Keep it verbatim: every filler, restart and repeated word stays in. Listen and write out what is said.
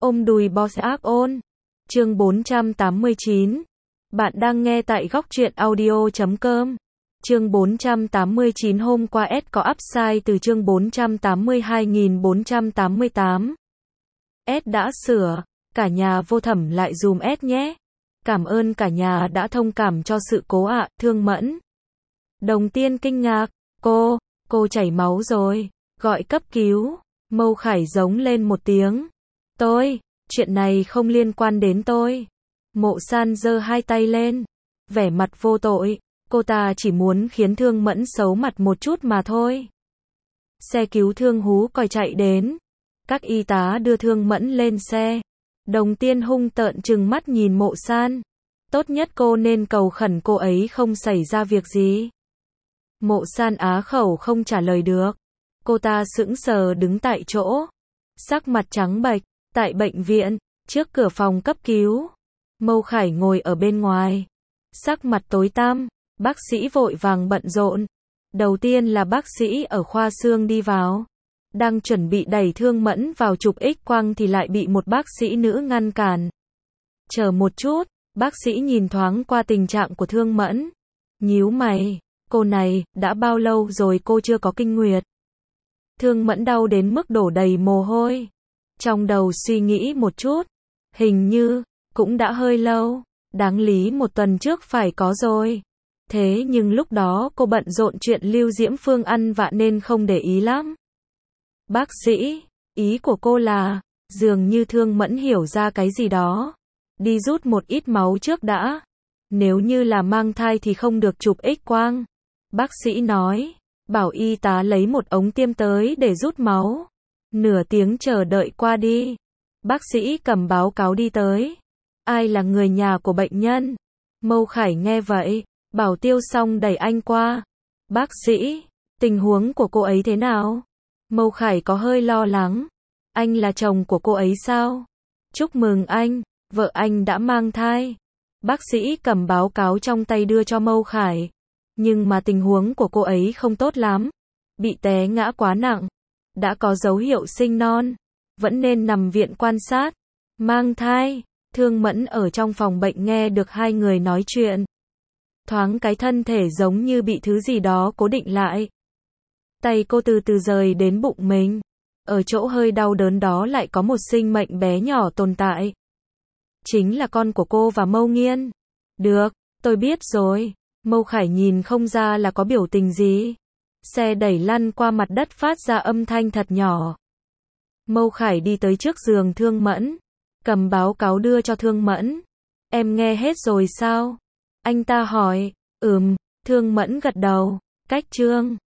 Ôm đùi boss ác ôn. Chương bốn trăm tám mươi chín. Bạn đang nghe tại góc truyện audio chấm com. Chương bốn trăm tám mươi chín. Hôm qua S có upside từ chương bốn trăm tám mươi hai nghìn bốn trăm tám mươi tám. S đã sửa, cả nhà vô thẩm lại dùm S nhé. Cảm ơn cả nhà đã thông cảm cho sự cố ạ, Thương Mẫn. Đồng Tiên kinh ngạc, cô, cô chảy máu rồi, gọi cấp cứu. Mâu Khải giống lên một tiếng. Tôi, chuyện này không liên quan đến tôi. Mộ San giơ hai tay lên, vẻ mặt vô tội, cô ta chỉ muốn khiến Thương Mẫn xấu mặt một chút mà thôi. Xe cứu thương hú còi chạy đến, các y tá đưa Thương Mẫn lên xe. Đồng Tiên hung tợn trừng mắt nhìn Mộ San. Tốt nhất cô nên cầu khẩn cô ấy không xảy ra việc gì. Mộ San á khẩu không trả lời được. Cô ta sững sờ đứng tại chỗ, sắc mặt trắng bệch. Tại bệnh viện, trước cửa phòng cấp cứu, Mâu Khải ngồi ở bên ngoài, sắc mặt tối tăm. Bác sĩ vội vàng bận rộn. Đầu tiên là bác sĩ ở khoa xương đi vào, đang chuẩn bị đẩy Thương Mẫn vào chụp X-quang thì lại bị một bác sĩ nữ ngăn cản. Chờ một chút, bác sĩ nhìn thoáng qua tình trạng của Thương Mẫn, nhíu mày, cô này, đã bao lâu rồi cô chưa có kinh nguyệt? Thương Mẫn đau đến mức đổ đầy mồ hôi. Trong đầu suy nghĩ một chút, hình như, cũng đã hơi lâu, đáng lý một tuần trước phải có rồi. Thế nhưng lúc đó cô bận rộn chuyện Lưu Diễm Phương ăn vạ nên không để ý lắm. Bác sĩ, ý của cô là, dường như Thương Mẫn hiểu ra cái gì đó. Đi rút một ít máu trước đã. Nếu như là mang thai thì không được chụp X-quang. Bác sĩ nói, bảo y tá lấy một ống tiêm tới để rút máu. Nửa tiếng chờ đợi qua đi, bác sĩ cầm báo cáo đi tới. Ai là người nhà của bệnh nhân? Mâu Khải nghe vậy, bảo Tiêu xong đẩy anh qua. Bác sĩ, tình huống của cô ấy thế nào? Mâu Khải có hơi lo lắng. Anh là chồng của cô ấy sao? Chúc mừng anh, vợ anh đã mang thai. Bác sĩ cầm báo cáo trong tay đưa cho Mâu Khải. Nhưng mà tình huống của cô ấy không tốt lắm. Bị té ngã quá nặng. Đã có dấu hiệu sinh non, vẫn nên nằm viện quan sát. Mang thai, Thương Mẫn ở trong phòng bệnh nghe được hai người nói chuyện. Thoáng cái thân thể giống như bị thứ gì đó cố định lại. Tay cô từ từ rời đến bụng mình. Ở chỗ hơi đau đớn đó lại có một sinh mệnh bé nhỏ tồn tại. Chính là con của cô và Mâu Nghiên. Được, tôi biết rồi. Mâu Khải nhìn không ra là có biểu tình gì. Xe đẩy lăn qua mặt đất phát ra âm thanh thật nhỏ. Mâu Khải đi tới trước giường Thương Mẫn, cầm báo cáo đưa cho Thương Mẫn. Em nghe hết rồi sao? Anh ta hỏi. Ừm, Thương Mẫn gật đầu. Cách chương